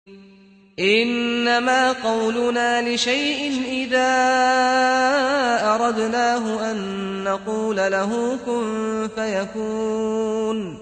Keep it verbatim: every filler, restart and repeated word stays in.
إنما قولنا لشيء إذا أردناه أن نقول له كن فيكون.